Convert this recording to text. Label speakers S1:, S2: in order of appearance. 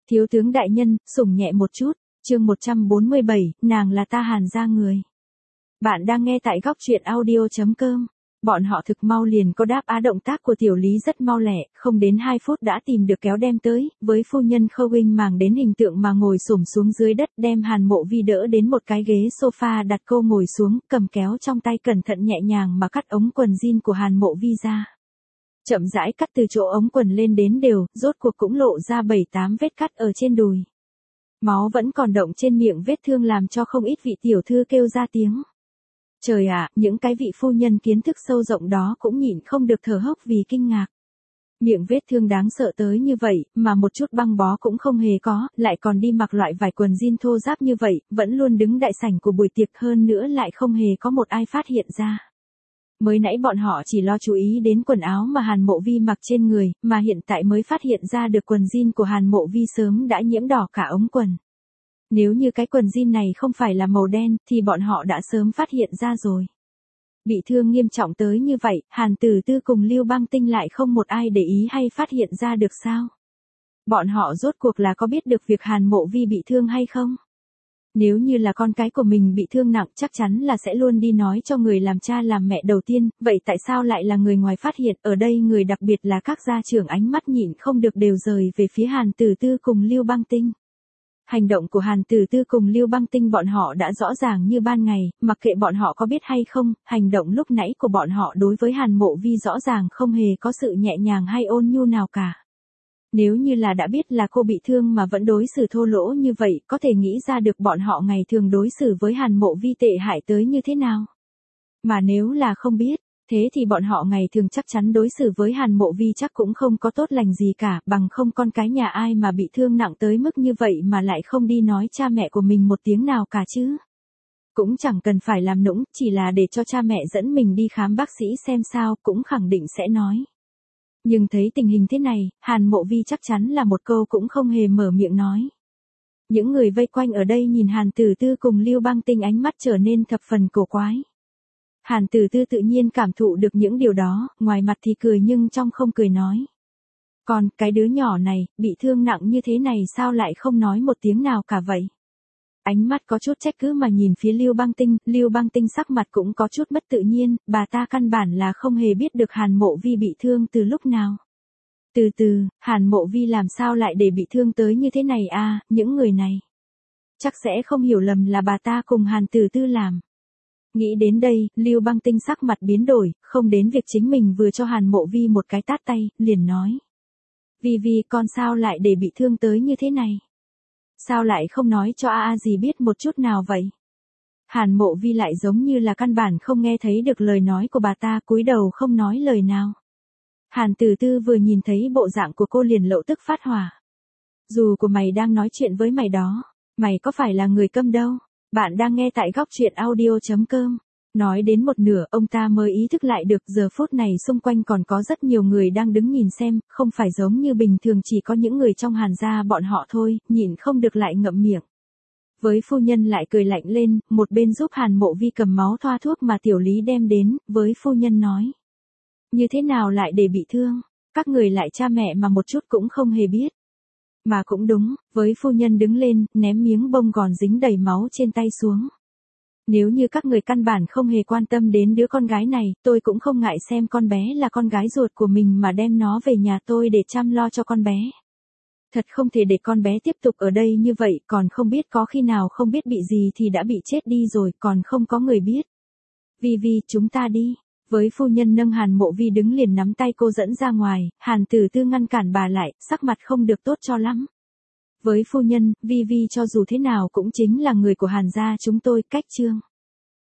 S1: Thiếu tướng đại nhân, sủng nhẹ một chút, chương 147, nàng là ta Hàn gia người. Bạn đang nghe tại góc truyện audio.com. Bọn họ thực mau liền có đáp á, động tác của tiểu lý rất mau lẹ, không đến 2 phút đã tìm được kéo đem tới, với phu nhân Khâu Huynh màng đến hình tượng mà ngồi xổm xuống dưới đất, đem Hàn Mộ Vi đỡ đến một cái ghế sofa, đặt cô ngồi xuống, cầm kéo trong tay cẩn thận nhẹ nhàng mà cắt ống quần jean của Hàn Mộ Vi ra. Chậm rãi cắt từ chỗ ống quần lên đến đều, rốt cuộc cũng lộ ra 7-8 vết cắt ở trên đùi. Máu vẫn còn đọng trên miệng vết thương làm cho không ít vị tiểu thư kêu ra tiếng. Trời ạ, những cái vị phu nhân kiến thức sâu rộng đó cũng nhịn không được thở hốc vì kinh ngạc. Miệng vết thương đáng sợ tới như vậy, mà một chút băng bó cũng không hề có, lại còn đi mặc loại vải quần jean thô ráp như vậy, vẫn luôn đứng đại sảnh của buổi tiệc, hơn nữa lại không hề có một ai phát hiện ra. Mới nãy bọn họ chỉ lo chú ý đến quần áo mà Hàn Mộ Vi mặc trên người, mà hiện tại mới phát hiện ra được quần jean của Hàn Mộ Vi sớm đã nhiễm đỏ cả ống quần. Nếu như cái quần jean này không phải là màu đen, thì bọn họ đã sớm phát hiện ra rồi. Bị thương nghiêm trọng tới như vậy, Hàn Tử Tư cùng Lưu Băng Tinh lại không một ai để ý hay phát hiện ra được sao? Bọn họ rốt cuộc là có biết được việc Hàn Mộ Vi bị thương hay không? Nếu như là con cái của mình bị thương nặng chắc chắn là sẽ luôn đi nói cho người làm cha làm mẹ đầu tiên, vậy tại sao lại là người ngoài phát hiện? Ở đây người đặc biệt là các gia trưởng ánh mắt nhịn không được đều rời về phía Hàn Tử Tư cùng Lưu Băng Tinh. Hành động của Hàn Tử Tư cùng Lưu Băng Tinh bọn họ đã rõ ràng như ban ngày, mặc kệ bọn họ có biết hay không, hành động lúc nãy của bọn họ đối với Hàn Mộ Vi rõ ràng không hề có sự nhẹ nhàng hay ôn nhu nào cả. Nếu như là đã biết là cô bị thương mà vẫn đối xử thô lỗ như vậy, có thể nghĩ ra được bọn họ ngày thường đối xử với Hàn Mộ Vi tệ hại tới như thế nào. Mà nếu là không biết, thế thì bọn họ ngày thường chắc chắn đối xử với Hàn Mộ Vi chắc cũng không có tốt lành gì cả, bằng không con cái nhà ai mà bị thương nặng tới mức như vậy mà lại không đi nói cha mẹ của mình một tiếng nào cả chứ. Cũng chẳng cần phải làm nũng, chỉ là để cho cha mẹ dẫn mình đi khám bác sĩ xem sao, cũng khẳng định sẽ nói. Nhưng thấy tình hình thế này, Hàn Mộ Vi chắc chắn là một câu cũng không hề mở miệng nói. Những người vây quanh ở đây nhìn Hàn Tử Tư cùng Lưu Băng Tinh ánh mắt trở nên thập phần cổ quái. Hàn Tử Tư tự nhiên cảm thụ được những điều đó, ngoài mặt thì cười nhưng trong không cười nói. Còn, cái đứa nhỏ này, bị thương nặng như thế này sao lại không nói một tiếng nào cả vậy? Ánh mắt có chút trách cứ mà nhìn phía Lưu Băng Tinh sắc mặt cũng có chút mất tự nhiên, bà ta căn bản là không hề biết được Hàn Mộ Vi bị thương từ lúc nào. Từ từ, Hàn Mộ Vi làm sao lại để bị thương tới như thế này à, những người này. Chắc sẽ không hiểu lầm là bà ta cùng Hàn Tử Tư làm. Nghĩ đến đây, Lưu Băng Tinh sắc mặt biến đổi, không đến việc chính mình vừa cho Hàn Mộ Vi một cái tát tay, liền nói. Vi con sao lại để bị thương tới như thế này? Sao lại không nói cho a gì biết một chút nào vậy? Hàn Mộ Vi lại giống như là căn bản không nghe thấy được lời nói của bà ta, cúi đầu không nói lời nào. Hàn Tử Tư vừa nhìn thấy bộ dạng của cô liền lộ tức phát hỏa. Dù của mày đang nói chuyện với mày đó, mày có phải là người câm đâu? Bạn đang nghe tại góc truyện audio.com. Nói đến một nửa ông ta mới ý thức lại được giờ phút này xung quanh còn có rất nhiều người đang đứng nhìn xem, không phải giống như bình thường chỉ có những người trong Hàn gia bọn họ thôi, nhịn không được lại ngậm miệng. Với phu nhân lại cười lạnh lên, một bên giúp Hàn Mộ Vi cầm máu thoa thuốc mà tiểu lý đem đến, với phu nhân nói. Như thế nào lại để bị thương, các người lại cha mẹ mà một chút cũng không hề biết. Mà cũng đúng, với phu nhân đứng lên, ném miếng bông gòn dính đầy máu trên tay xuống. Nếu như các người căn bản không hề quan tâm đến đứa con gái này, tôi cũng không ngại xem con bé là con gái ruột của mình mà đem nó về nhà tôi để chăm lo cho con bé. Thật không thể để con bé tiếp tục ở đây như vậy, còn không biết có khi nào không biết bị gì thì đã bị chết đi rồi, còn không có người biết. Vi chúng ta đi. Với phu nhân nâng Hàn Mộ Vi đứng liền nắm tay cô dẫn ra ngoài, Hàn Tử Tư ngăn cản bà lại, sắc mặt không được tốt cho lắm. Với phu nhân, Vi cho dù thế nào cũng chính là người của Hàn gia chúng tôi, cách chương.